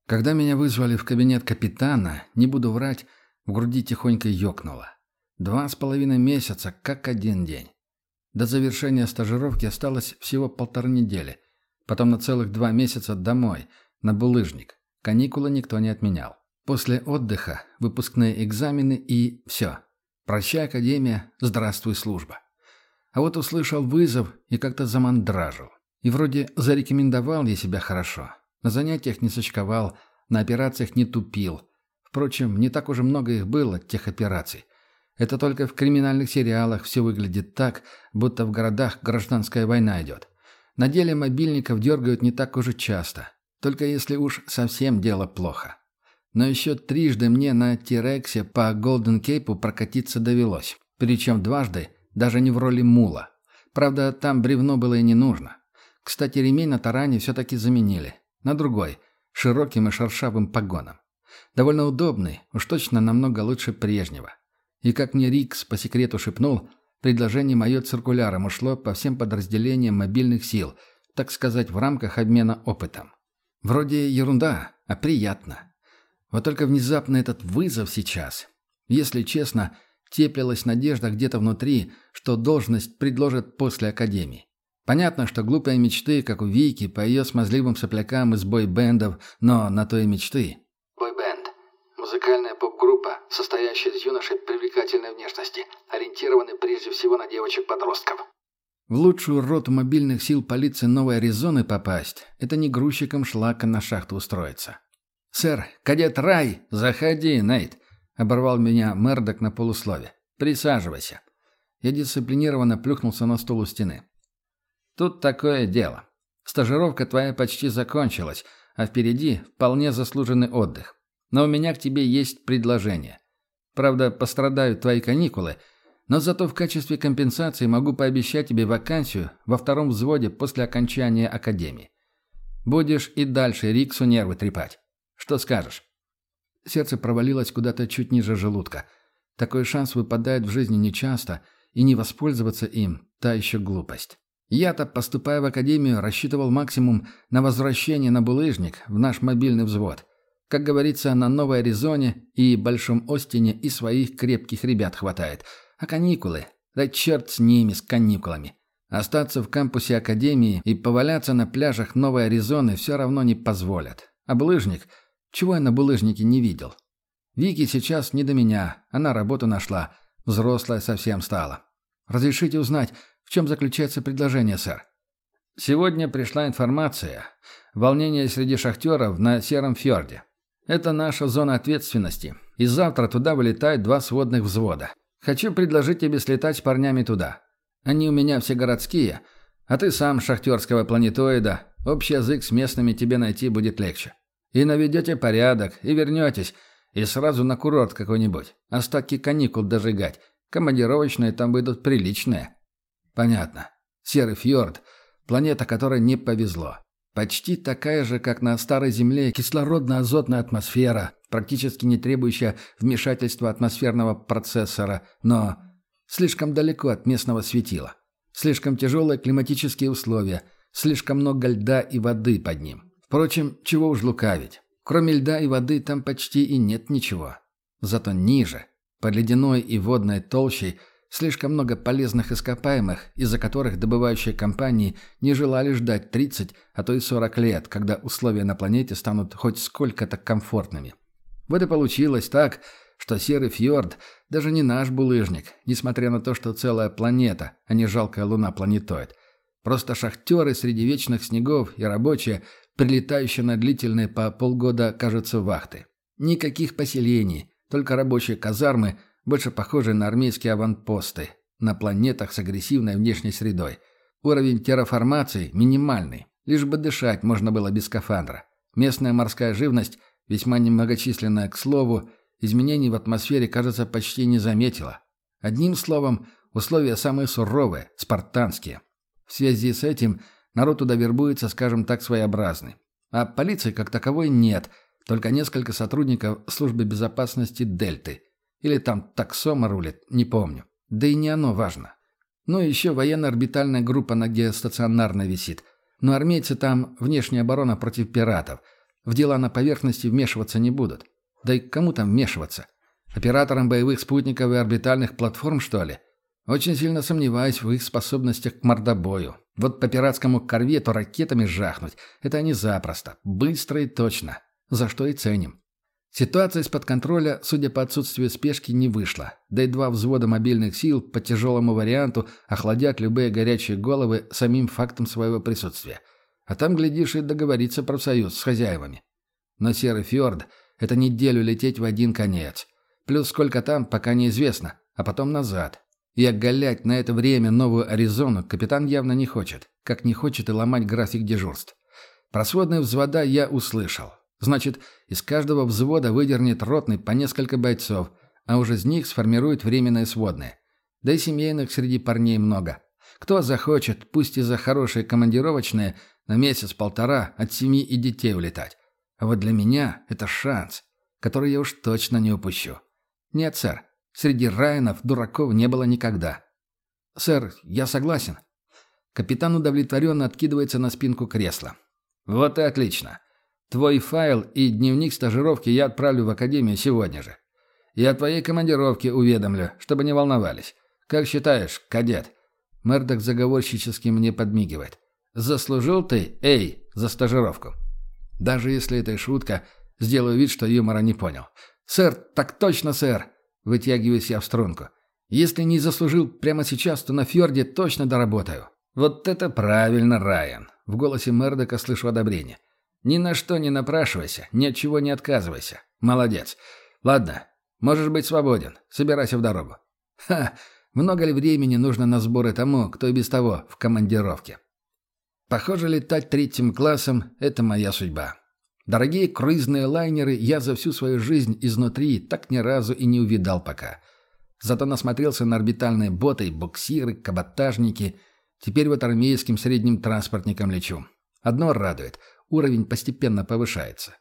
Когда меня вызвали в кабинет капитана, не буду врать, в груди тихонько ёкнуло. 2,5 месяца, как один день. До завершения стажировки осталось всего 1,5 недели. Потом на целых 2 месяца домой, на булыжник. Каникулы никто не отменял. После отдыха, выпускные экзамены и все. Прощай, академия, здравствуй, служба. А вот услышал вызов и как-то замандражил. И вроде зарекомендовал я себя хорошо. На занятиях не сочковал, на операциях не тупил. Впрочем, не так уж и много их было, тех операций. Это только в криминальных сериалах все выглядит так, будто в городах гражданская война идет. На деле мобильников дергают не так уж и часто. Только если уж совсем дело плохо. Но еще 3 мне на Тирексе по Голден Кейпу прокатиться довелось. Причем 2 даже не в роли мула. Правда, там бревно было и не нужно. Кстати, ремень на таране все-таки заменили. На другой, широким и шершавым погоном. Довольно удобный, уж точно намного лучше прежнего. И как мне Рикс по секрету шепнул, предложение мое циркуляром ушло по всем подразделениям мобильных сил, так сказать, в рамках обмена опытом. Вроде ерунда, а приятно. Вот только внезапно этот вызов сейчас. Если честно, теплилась надежда где-то внутри, что должность предложат после академии. Понятно, что глупые мечты, как у Вики, по ее смазливым соплякам из бойбендов, но на то и мечты. Бойбенд. Музыкальная поп-группа, состоящая из юношей привлекательной внешности, ориентированы прежде всего на девочек-подростков. В лучшую роту мобильных сил полиции Новой Аризоны попасть – это не грузчиком шлака на шахту устроиться. «Сэр, кадет Рай, заходи, Нейт!» – оборвал меня Мердок на полуслове. «Присаживайся». Я дисциплинированно плюхнулся на стул у стены. «Тут такое дело. Стажировка твоя почти закончилась, а впереди вполне заслуженный отдых. Но у меня к тебе есть предложение. Правда, пострадают твои каникулы, но зато в качестве компенсации могу пообещать тебе вакансию во 2-м взводе после окончания академии. Будешь и дальше Риксу нервы трепать. Что скажешь?» Сердце провалилось куда-то чуть ниже желудка. Такой шанс выпадает в жизни нечасто, и не воспользоваться им – та еще глупость. Я-то, поступая в академию, рассчитывал максимум на возвращение на булыжник в наш мобильный взвод. Как говорится, на Новой Аризоне и Большом Остине и своих крепких ребят хватает. А каникулы? Да черт с ними, с каникулами. Остаться в кампусе академии и поваляться на пляжах Новой Аризоны все равно не позволят. А булыжник? Чего я на булыжнике не видел? Вики сейчас не до меня, она работу нашла. Взрослая совсем стала. Разрешите узнать, в чем заключается предложение, сэр? Сегодня пришла информация. Волнение среди шахтеров на Сером фьорде. Это наша зона ответственности. И завтра туда вылетают 2 сводных взвода. Хочу предложить тебе слетать с парнями туда. Они у меня все городские, а ты сам шахтерского планетоида. Общий язык с местными тебе найти будет легче. И наведете порядок, и вернетесь, и сразу на курорт какой-нибудь. Остатки каникул дожигать. Командировочные там выйдут приличные. Понятно. Серый фьорд – планета, которой не повезло. Почти такая же, как на Старой Земле, кислородно-азотная атмосфера, практически не требующая вмешательства атмосферного процессора, но слишком далеко от местного светила. Слишком тяжелые климатические условия, слишком много льда и воды под ним. Впрочем, чего уж лукавить. Кроме льда и воды там почти и нет ничего. Зато ниже, под ледяной и водной толщей, слишком много полезных ископаемых, из-за которых добывающие компании не желали ждать 30, а то и 40 лет, когда условия на планете станут хоть сколько-то комфортными. Вот и получилось так, что Серый фьорд даже не наш булыжник, несмотря на то, что целая планета, а не жалкая луна-планетоид. Просто шахтеры среди вечных снегов и рабочие, прилетающие на длительные по полгода, кажется, вахты. Никаких поселений, только рабочие казармы, больше похожие на армейские аванпосты, на планетах с агрессивной внешней средой. Уровень терраформации минимальный, лишь бы дышать можно было без скафандра. Местная морская живность, весьма немногочисленная к слову, изменений в атмосфере, кажется, почти не заметила. Одним словом, условия самые суровые, спартанские. В связи с этим народ туда вербуется, скажем так, своеобразный. А полиции как таковой нет, только несколько сотрудников службы безопасности Дельты. Или там таксома рулит, не помню. Да и не оно важно. Ну и еще военно-орбитальная группа на геостационарной висит. Но армейцы там внешняя оборона против пиратов. В дела на поверхности вмешиваться не будут. Да и к кому там вмешиваться? Операторам боевых спутников и орбитальных платформ, что ли? Очень сильно сомневаюсь в их способностях к мордобою. Вот по пиратскому корвету ракетами жахнуть – это они запросто, быстро и точно. За что и ценим. Ситуация из-под контроля, судя по отсутствию спешки, не вышла. Да и 2 взвода мобильных сил по тяжелому варианту охладят любые горячие головы самим фактом своего присутствия. А там, глядишь, и договориться профсоюз с хозяевами. Но Серый Фьорд – это неделю лететь в один конец. Плюс сколько там, пока неизвестно, а потом назад. И оголять на это время Новую Аризону капитан явно не хочет, как не хочет и ломать график дежурств. Про сводные взвода я услышал. Значит, из каждого взвода выдернет ротный по несколько бойцов, а уже из них сформирует временные сводные. Да и семейных среди парней много. Кто захочет, пусть и за хорошие командировочные, на месяц-полтора от семьи и детей улетать. А вот для меня это шанс, который я уж точно не упущу. Нет, сэр, среди Райанов дураков не было никогда. Сэр, я согласен. Капитан удовлетворенно откидывается на спинку кресла. Вот и отлично. Твой файл и дневник стажировки я отправлю в академию сегодня же. И о твоей командировке уведомлю, чтобы не волновались. Как считаешь, кадет?» Мэрдок заговорщически мне подмигивает. «Заслужил ты, за стажировку?» Даже если это и шутка, сделаю вид, что юмора не понял. «Сэр, так точно, сэр!» Вытягиваюсь я в струнку. «Если не заслужил прямо сейчас, то на Фьорде точно доработаю». «Вот это правильно, Райан!» В голосе Мэрдока слышу одобрение. «Ни на что не напрашивайся, ни от чего не отказывайся. Молодец. Ладно, можешь быть свободен. Собирайся в дорогу». Ха! Много ли времени нужно на сборы тому, кто и без того в командировке? Похоже, летать 3 классом – это моя судьба. Дорогие круизные лайнеры я за всю свою жизнь изнутри так ни разу и не увидал пока. Зато насмотрелся на орбитальные боты, буксиры, каботажники. Теперь вот армейским средним транспортником лечу. Одно радует – уровень постепенно повышается.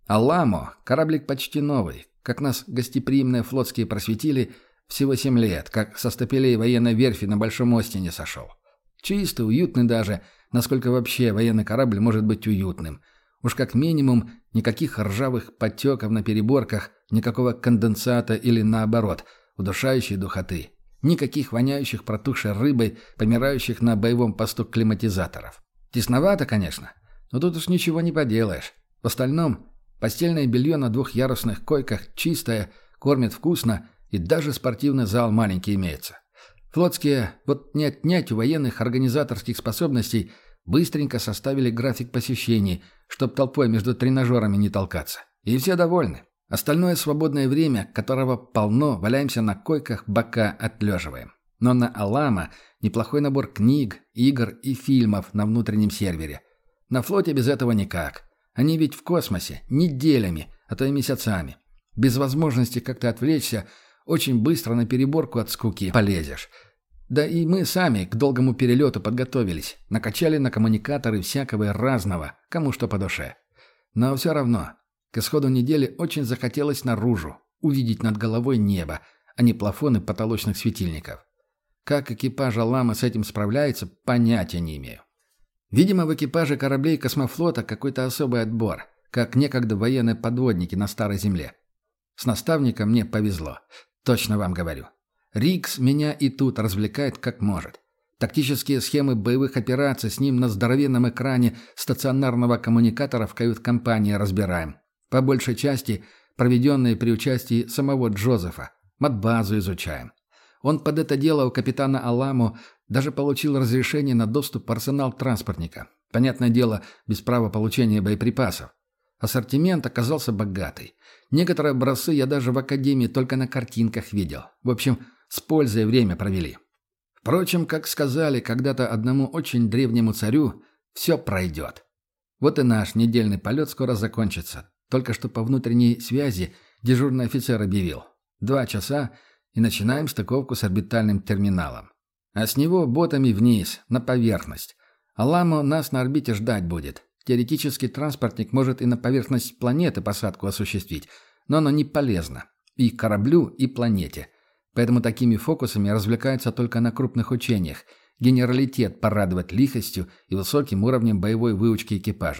Аламо – кораблик почти новый. Как нас гостеприимные флотские просветили, всего 7 лет, как со стапелей военной верфи на Большом Остине сошел. Чистый, уютный даже, насколько вообще военный корабль может быть уютным. Уж как минимум, никаких ржавых подтеков на переборках, никакого конденсата или наоборот, удушающей духоты. Никаких воняющих протухшей рыбой, помирающих на боевом посту климатизаторов. Тесновато, конечно, но тут уж ничего не поделаешь. В остальном, постельное белье на 2-ярусных койках чистое, кормит вкусно, и даже спортивный зал маленький имеется. Флотские, вот не отнять у военных организаторских способностей, быстренько составили график посещений, чтоб толпой между тренажерами не толкаться. И все довольны. Остальное свободное время, которого полно, валяемся на койках, бока отлеживаем. Но на Аламо неплохой набор книг, игр и фильмов на внутреннем сервере. На флоте без этого никак. Они ведь в космосе, неделями, а то и месяцами. Без возможности как-то отвлечься, очень быстро на переборку от скуки полезешь. Да и мы сами к долгому перелету подготовились, накачали на коммуникаторы всякого и разного, кому что по душе. Но все равно, к исходу недели очень захотелось наружу, увидеть над головой небо, а не плафоны потолочных светильников. Как экипаж Аламо с этим справляется, понятия не имею. Видимо, в экипаже кораблей космофлота какой-то особый отбор, как некогда военные подводники на Старой Земле. С наставником мне повезло. Точно вам говорю. Рикс меня и тут развлекает как может. Тактические схемы боевых операций с ним на здоровенном экране стационарного коммуникатора в кают-компании разбираем. По большей части проведенные при участии самого Джозефа. Матбазу изучаем. Он под это дело у капитана Аламо даже получил разрешение на доступ в арсенал транспортника. Понятное дело, без права получения боеприпасов. Ассортимент оказался богатый. Некоторые образцы я даже в академии только на картинках видел. В общем, с пользой время провели. Впрочем, как сказали когда-то одному очень древнему царю, все пройдет. Вот и наш недельный полет скоро закончится. Только что по внутренней связи дежурный офицер объявил. 2 часа и начинаем стыковку с орбитальным терминалом. А с него ботами вниз, на поверхность. Аламо нас на орбите ждать будет. Теоретически транспортник может и на поверхность планеты посадку осуществить, но оно не полезно. И кораблю, и планете. Поэтому такими фокусами развлекаются только на крупных учениях. Генералитет порадовать лихостью и высоким уровнем боевой выучки экипажей.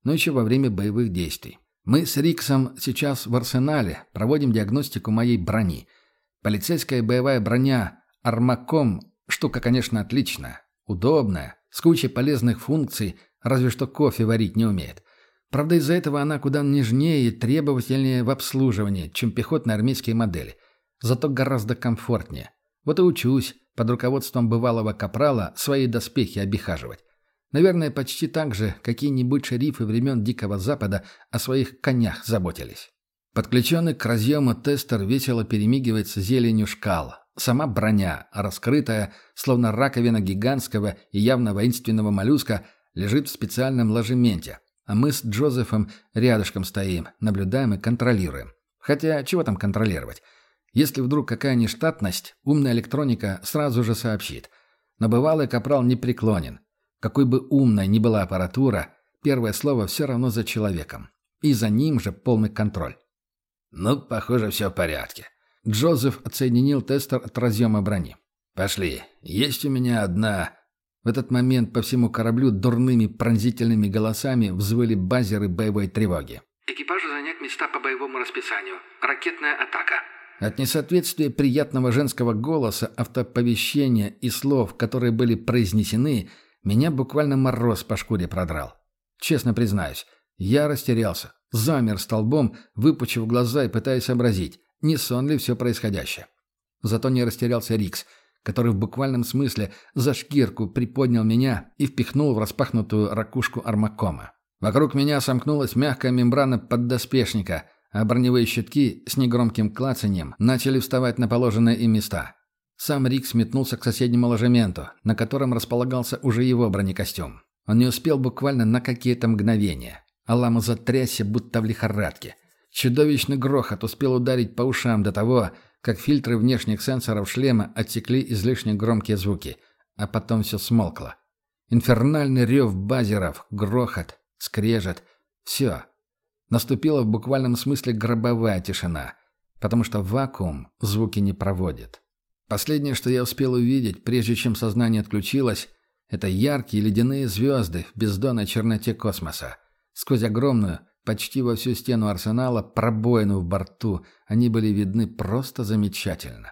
но еще во время боевых действий. Мы с Риксом сейчас в арсенале проводим диагностику моей брони. Полицейская боевая броня «Армаком» – штука, конечно, отличная, удобная, с кучей полезных функций, разве что кофе варить не умеет. Правда, из-за этого она куда нежнее и требовательнее в обслуживании, чем пехотные армейские модели. Зато гораздо комфортнее. Вот и учусь под руководством бывалого капрала свои доспехи обихаживать. Наверное, почти так же какие-нибудь шерифы времен Дикого Запада о своих конях заботились. Подключенный к разъему тестер весело перемигивается зеленью шкал. Сама броня, раскрытая, словно раковина гигантского и явно воинственного моллюска, лежит в специальном ложементе, а мы с Джозефом рядышком стоим, наблюдаем и контролируем. Хотя, чего там контролировать? Если вдруг какая нештатность, умная электроника сразу же сообщит. Но бывалый капрал не преклонен. Какой бы умной ни была аппаратура, первое слово все равно за человеком. И за ним же полный контроль. Ну, похоже, все в порядке. Джозеф отсоединил тестер от разъема брони. «Пошли. Есть у меня одна...» В этот момент по всему кораблю дурными пронзительными голосами взвыли базеры боевой тревоги. «Экипажу занять места по боевому расписанию. Ракетная атака». От несоответствия приятного женского голоса, автоповещения и слов, которые были произнесены, меня буквально мороз по шкуре продрал. Честно признаюсь, я растерялся, замер столбом, выпучив глаза и пытаясь сообразить, не сон ли все происходящее. Зато не растерялся Рикс, который в буквальном смысле за шкирку приподнял меня и впихнул в распахнутую ракушку армакома. Вокруг меня сомкнулась мягкая мембрана поддоспешника, а броневые щитки с негромким клацаньем начали вставать на положенные им места. Сам Рикс метнулся к соседнему ложементу, на котором располагался уже его бронекостюм. Он не успел буквально на какие-то мгновения. Алама затрясся, будто в лихорадке. Чудовищный грохот успел ударить по ушам до того, как фильтры внешних сенсоров шлема отсекли излишне громкие звуки, а потом все смолкло. Инфернальный рев базеров, грохот, скрежет — все. Наступила в буквальном смысле гробовая тишина, потому что вакуум звуки не проводит. Последнее, что я успел увидеть, прежде чем сознание отключилось, это яркие ледяные звезды в бездонной черноте космоса. Сквозь огромную, почти во всю стену арсенала, пробоину в борту, они были видны просто замечательно.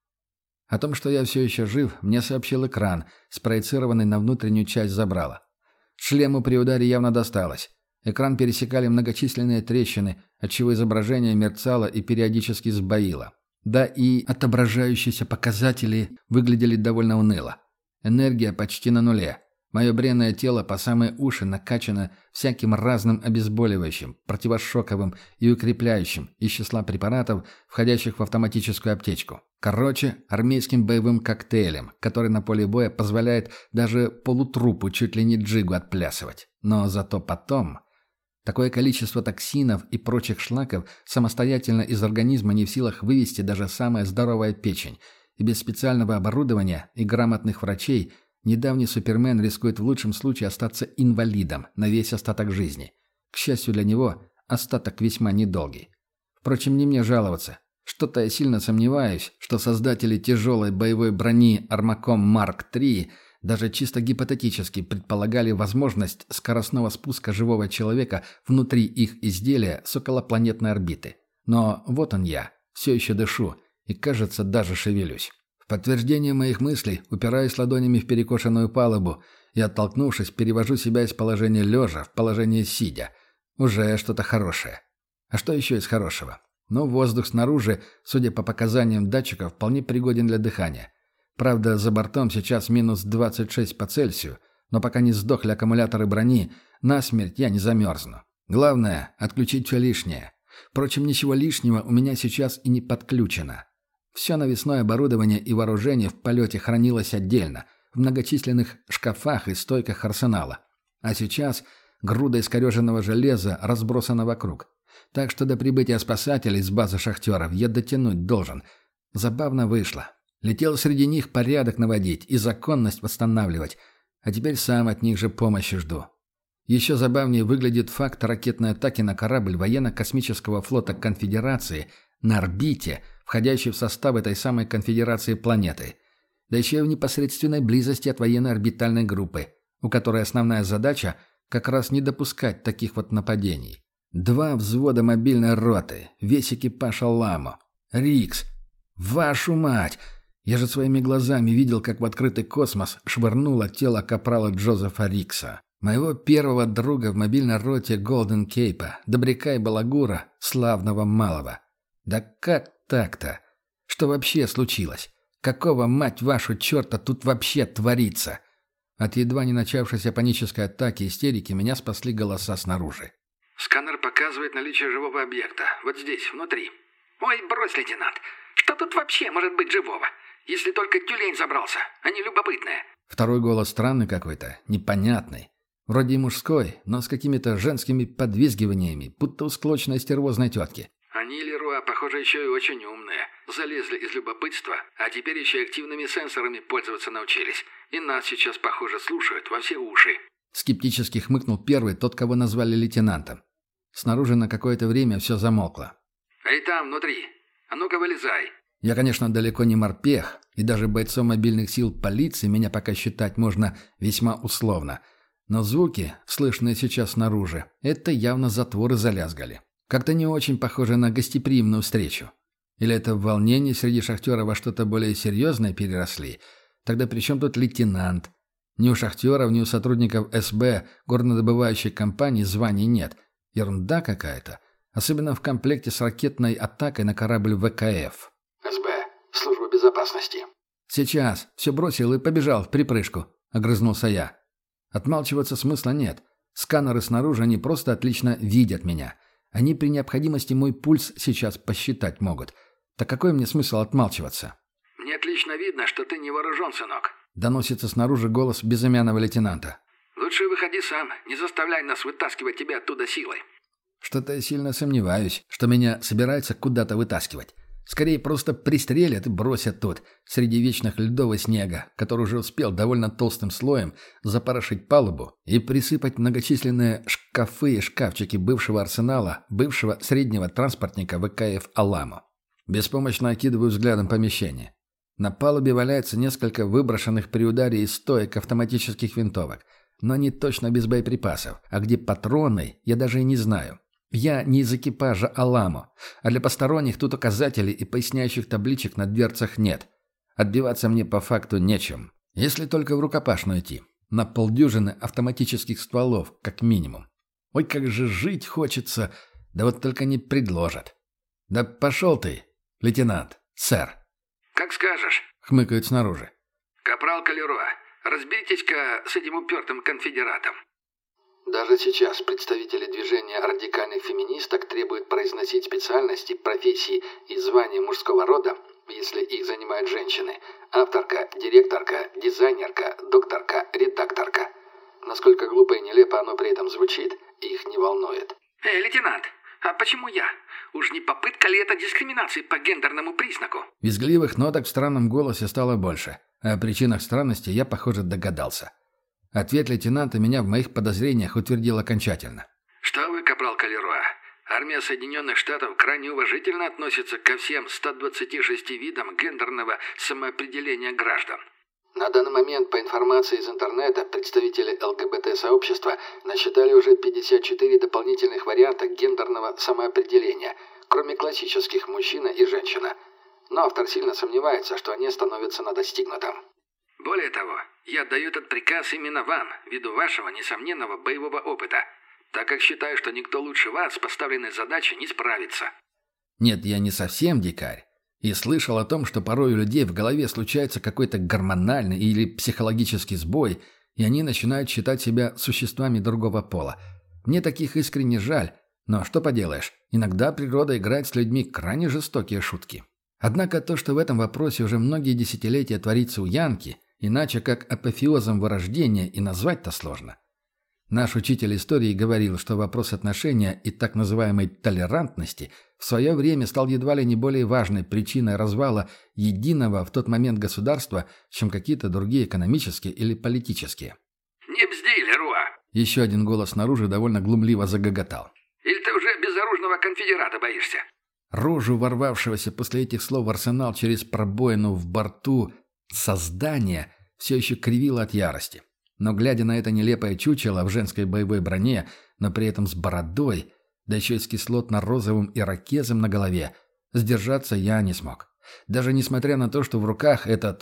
О том, что я все еще жив, мне сообщил экран, спроецированный на внутреннюю часть забрала. Шлему при ударе явно досталось. Экран пересекали многочисленные трещины, отчего изображение мерцало и периодически сбоило. Да и отображающиеся показатели выглядели довольно уныло. Энергия почти на нуле. Мое бренное тело по самые уши накачано всяким разным обезболивающим, противошоковым и укрепляющим из числа препаратов, входящих в автоматическую аптечку. Короче, армейским боевым коктейлем, который на поле боя позволяет даже полутрупу чуть ли не джигу отплясывать. Но зато потом... Такое количество токсинов и прочих шлаков самостоятельно из организма не в силах вывести даже самая здоровая печень. И без специального оборудования и грамотных врачей недавний Супермен рискует в лучшем случае остаться инвалидом на весь остаток жизни. К счастью для него, остаток весьма недолгий. Впрочем, не мне жаловаться. Что-то я сильно сомневаюсь, что создатели тяжелой боевой брони «Армаком Марк III» даже чисто гипотетически предполагали возможность скоростного спуска живого человека внутри их изделия с околопланетной орбиты. Но вот он я, все еще дышу и, кажется, даже шевелюсь. В подтверждение моих мыслей упираюсь ладонями в перекошенную палубу и, оттолкнувшись, перевожу себя из положения лежа в положение сидя. Уже что-то хорошее. А что еще из хорошего? Ну, воздух снаружи, судя по показаниям датчиков, вполне пригоден для дыхания. Правда, за бортом сейчас минус 26 по Цельсию, но пока не сдохли аккумуляторы брони, насмерть я не замерзну. Главное – отключить все лишнее. Впрочем, ничего лишнего у меня сейчас и не подключено. Все навесное оборудование и вооружение в полете хранилось отдельно, в многочисленных шкафах и стойках арсенала. А сейчас груда искореженного железа разбросана вокруг. Так что до прибытия спасателей с базы шахтеров я дотянуть должен. Забавно вышло. Летел среди них порядок наводить и законность восстанавливать, а теперь сам от них же помощи жду. Еще забавнее выглядит факт ракетной атаки на корабль военно-космического флота Конфедерации на орбите, входящий в состав этой самой Конфедерации планеты. Да еще и в непосредственной близости от военно-орбитальной группы, у которой основная задача – как раз не допускать таких вот нападений. 2 взвода мобильной роты, весь экипаж Аламо. Рикс. Вашу мать! Я же своими глазами видел, как в открытый космос швырнуло тело капрала Джозефа Рикса. Моего первого друга в мобильной роте Голден Кейпа, добряка и балагура, славного малого. Да как так-то? Что вообще случилось? Какого, мать вашу, черта, тут вообще творится? От едва не начавшейся панической атаки истерики меня спасли голоса снаружи. «Сканер показывает наличие живого объекта. Вот здесь, внутри». «Ой, брось, лейтенант. Что тут вообще может быть живого? Если только тюлень забрался. Они любопытные». Второй голос странный какой-то, непонятный. Вроде и мужской, но с какими-то женскими подвизгиваниями, будто у склочной стервозной тетки. «Они, Леруа, похоже, еще и очень умные. Залезли из любопытства, а теперь еще и активными сенсорами пользоваться научились. И нас сейчас, похоже, слушают во все уши». Скептически хмыкнул первый, тот, кого назвали лейтенантом. Снаружи на какое-то время все замолкло. «Эй, там, внутри! А ну-ка, вылезай!» Я, конечно, далеко не морпех, и даже бойцом мобильных сил полиции меня пока считать можно весьма условно. Но звуки, слышные сейчас снаружи, это явно затворы залязгали. Как-то не очень похоже на гостеприимную встречу. Или это в волнении среди шахтеров во что-то более серьезное переросли? Тогда при чем тут лейтенант? Ни у шахтеров, ни у сотрудников СБ горнодобывающей компании званий нет. Ерунда какая-то. Особенно в комплекте с ракетной атакой на корабль ВКФ. СБ. Служба безопасности. «Сейчас. Все бросил и побежал в припрыжку», — огрызнулся я. Отмалчиваться смысла нет. Сканеры снаружи, они просто отлично видят меня. Они при необходимости мой пульс сейчас посчитать могут. Так какой мне смысл отмалчиваться? «Мне отлично видно, что ты не вооружен, сынок». Доносится снаружи голос безымянного лейтенанта. «Лучше выходи сам. Не заставляй нас вытаскивать тебя оттуда силой». Что-то я сильно сомневаюсь, что меня собираются куда-то вытаскивать. Скорее просто пристрелят и бросят тут, среди вечных льдов и снега, который уже успел довольно толстым слоем запорошить палубу и присыпать многочисленные шкафы и шкафчики бывшего арсенала, бывшего среднего транспортника ВКФ «Аламо». Беспомощно окидываю взглядом помещение. На палубе валяется несколько выброшенных при ударе из стоек автоматических винтовок, но они точно без боеприпасов, а где патроны, я даже и не знаю. Я не из экипажа «Аламо», а для посторонних тут указателей и поясняющих табличек на дверцах нет. Отбиваться мне по факту нечем. Если только в рукопашную идти. На полдюжины автоматических стволов, как минимум. Ой, как же жить хочется, да вот только не предложат. Да пошел ты, лейтенант, сэр. «Как скажешь», — хмыкают снаружи. «Капрал Калеруа, разберитесь-ка с этим упертым конфедератом». Даже сейчас представители движения радикальных феминисток требуют произносить специальности, профессии и звания мужского рода, если их занимают женщины. Авторка, директорка, дизайнерка, докторка, редакторка. Насколько глупо и нелепо оно при этом звучит, их не волнует. Лейтенант, а почему я? Уж не попытка ли это дискриминации по гендерному признаку?» Визгливых ноток в странном голосе стало больше, а о причинах странности я, похоже, догадался. Ответ лейтенанта меня в моих подозрениях утвердил окончательно. «Что вы, капрал Калеруа, армия Соединенных Штатов крайне уважительно относится ко всем 126 видам гендерного самоопределения граждан». На данный момент, по информации из интернета, представители ЛГБТ-сообщества насчитали уже 54 дополнительных варианта гендерного самоопределения, кроме классических «мужчина» и «женщина». Но автор сильно сомневается, что они остановятся на достигнутом. «Более того, я отдаю этот приказ именно вам, ввиду вашего несомненного боевого опыта, так как считаю, что никто лучше вас с поставленной задачей не справится». Нет, я не совсем дикарь. И слышал о том, что порой у людей в голове случается какой-то гормональный или психологический сбой, и они начинают считать себя существами другого пола. Мне таких искренне жаль, но что поделаешь, иногда природа играет с людьми крайне жестокие шутки. Однако то, что в этом вопросе уже многие десятилетия творится у Янки, иначе как апофеозом вырождения и назвать-то сложно. Наш учитель истории говорил, что вопрос отношения и так называемой толерантности в свое время стал едва ли не более важной причиной развала единого в тот момент государства, чем какие-то другие экономические или политические. «Не бзди, Леруа!» Еще один голос снаружи довольно глумливо загоготал. «Или ты уже безоружного конфедерата боишься?» Рожу ворвавшегося после этих слов в арсенал через пробоину в борту создания все еще кривило от ярости. Но глядя на это нелепое чучело в женской боевой броне, но при этом с бородой, да еще и с кислотно-розовым ирокезом на голове, сдержаться я не смог. Даже несмотря на то, что в руках эта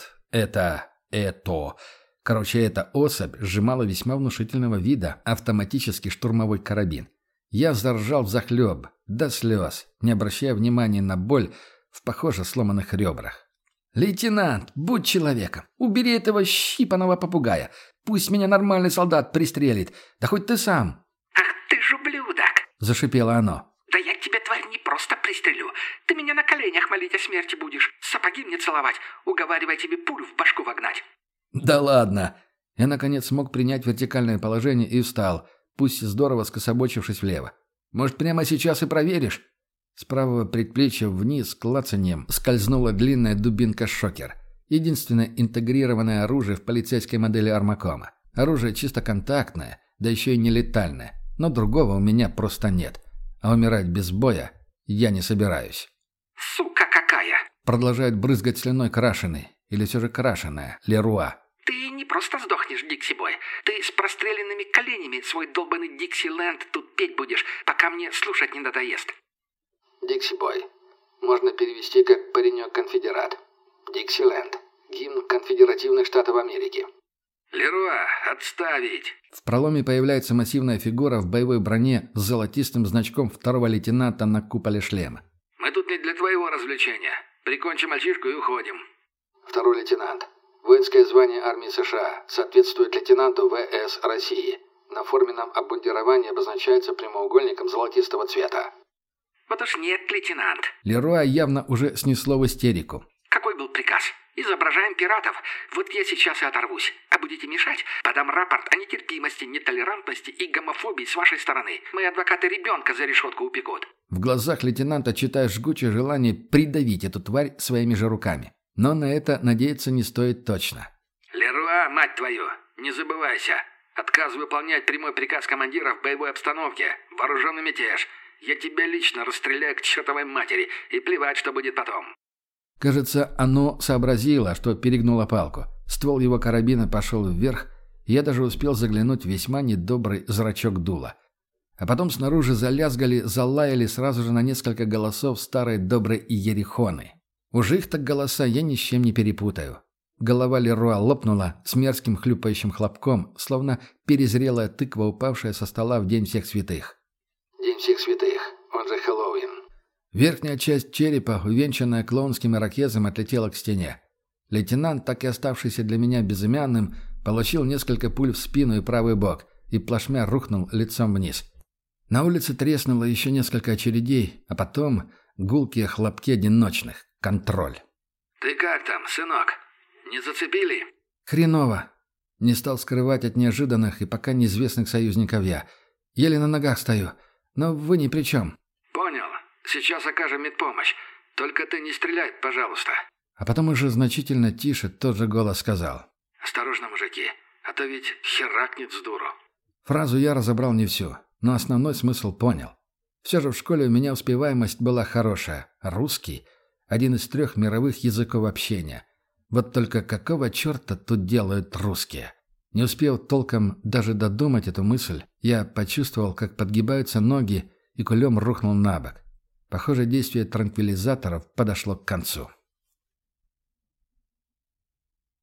особь сжимала весьма внушительного вида автоматический штурмовой карабин. Я заржал взахлеб, до слез, не обращая внимания на боль в, похоже, сломанных ребрах. «Лейтенант, будь человеком, убери этого щипаного попугая. Пусть меня нормальный солдат пристрелит, да хоть ты сам». «Ах ты ж ублюдок!» — зашипело оно. «Да я тебя, тварь, не просто пристрелю. Ты меня на коленях молить о смерти будешь, сапоги мне целовать, уговаривая тебе пулю в башку вогнать». «Да ладно!» Я, наконец, смог принять вертикальное положение и встал, пусть здорово скособочившись влево. «Может, прямо сейчас и проверишь?» С правого предплечья вниз клацаньем скользнула длинная дубинка-шокер. Единственное интегрированное оружие в полицейской модели Армакома. Оружие чисто контактное, да еще и не летальное. Но другого у меня просто нет. А умирать без боя я не собираюсь. «Сука какая!» Продолжает брызгать слюной крашеный. Или все же крашеная. Леруа. «Ты не просто сдохнешь, Дикси-бой. Ты с простреленными коленями свой долбанный Дикси-ленд тут петь будешь, пока мне слушать не надоест». Дикси-бой. Можно перевести как «паренек-конфедерат». Диксиленд. Гимн конфедеративных штатов Америки. «Леруа, отставить!» В проломе появляется массивная фигура в боевой броне с золотистым значком второго лейтенанта на куполе шлема. «Мы тут не для твоего развлечения. Прикончим мальчишку и уходим». Второй лейтенант. Воинское звание армии США соответствует лейтенанту ВС России. На форменном обмундировании обозначается прямоугольником золотистого цвета. «Вот уж нет, лейтенант». Леруа явно уже снесло в истерику. «Какой был приказ? Изображаем пиратов. Вот я сейчас и оторвусь. А будете мешать? Подам рапорт о нетерпимости, нетолерантности и гомофобии с вашей стороны. Мои адвокаты ребенка за решетку упекут». В глазах лейтенанта читаешь жгучее желание придавить эту тварь своими же руками. Но на это надеяться не стоит точно. «Леруа, мать твою, не забывайся. Отказ выполнять прямой приказ командира в боевой обстановке. Вооруженный мятеж. Я тебя лично расстреляю к чертовой матери, и плевать, что будет потом». Кажется, оно сообразило, что перегнуло палку. Ствол его карабина пошел вверх, и я даже успел заглянуть в весьма недобрый зрачок дула. А потом снаружи залязгали, залаяли сразу же на несколько голосов старой доброй иерихоны. Уж их так голоса я ни с чем не перепутаю. Голова Леруа лопнула с мерзким хлюпающим хлопком, словно перезрелая тыква, упавшая со стола в День всех святых. День всех святых, он же Хэллоуин. Верхняя часть черепа, увенчанная клоунским ирокезом, отлетела к стене. Лейтенант, так и оставшийся для меня безымянным, получил несколько пуль в спину и правый бок и плашмя рухнул лицом вниз. На улице треснуло еще несколько очередей, а потом гулкие хлопки одиночных. Контроль. «Ты как там, сынок? Не зацепили?» «Хреново». Не стал скрывать от неожиданных и пока неизвестных союзников я. Еле на ногах стою. Но вы ни при чем. «Понял. Сейчас окажем медпомощь. Только ты не стреляй, пожалуйста». А потом уже значительно тише тот же голос сказал. «Осторожно, мужики, а то ведь херакнет с дуру». Фразу я разобрал не всю, но основной смысл понял. Все же в школе у меня успеваемость была хорошая. Русский — один из 3 мировых языков общения. Вот только какого черта тут делают русские? Не успев толком даже додумать эту мысль, я почувствовал, как подгибаются ноги, и кулем рухнул на бок. Похоже, действие транквилизаторов подошло к концу.